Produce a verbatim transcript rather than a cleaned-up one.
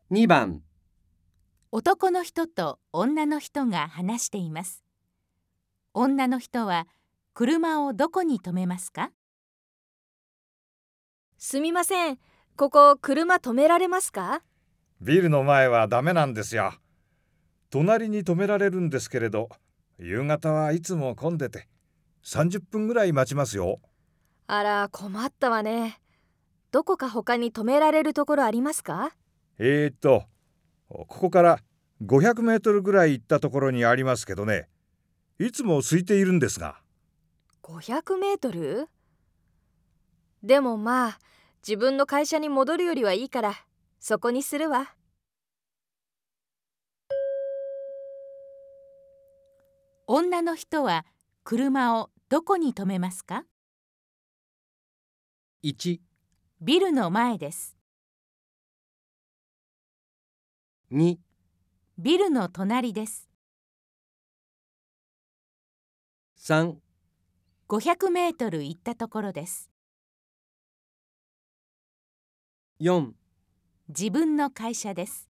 にばん、 男の人と女の人が話しています。女の人は車をどこに止めますか？ すみません、ここ車止められますか？ ビルの前はダメなんですよ。隣に止められるんですけれど、夕方はいつも混んでてさんじゅっぷんぐらい待ちますよ。 あら、困ったわね。どこか他に止められるところありますか？ えーっとここからごひゃくメートルぐらい行ったところにありますけどね、いつも空いているんですが。 ごひゃくメートル？でもまあ、自分の会社に戻るよりはいいから、そこにするわ。 女の人は車をどこに止めますか？ いち、 ビルの前です。 に、 ビルの隣です。 さん、 ごひゃくメートル行ったところです。 よん、 自分の会社です。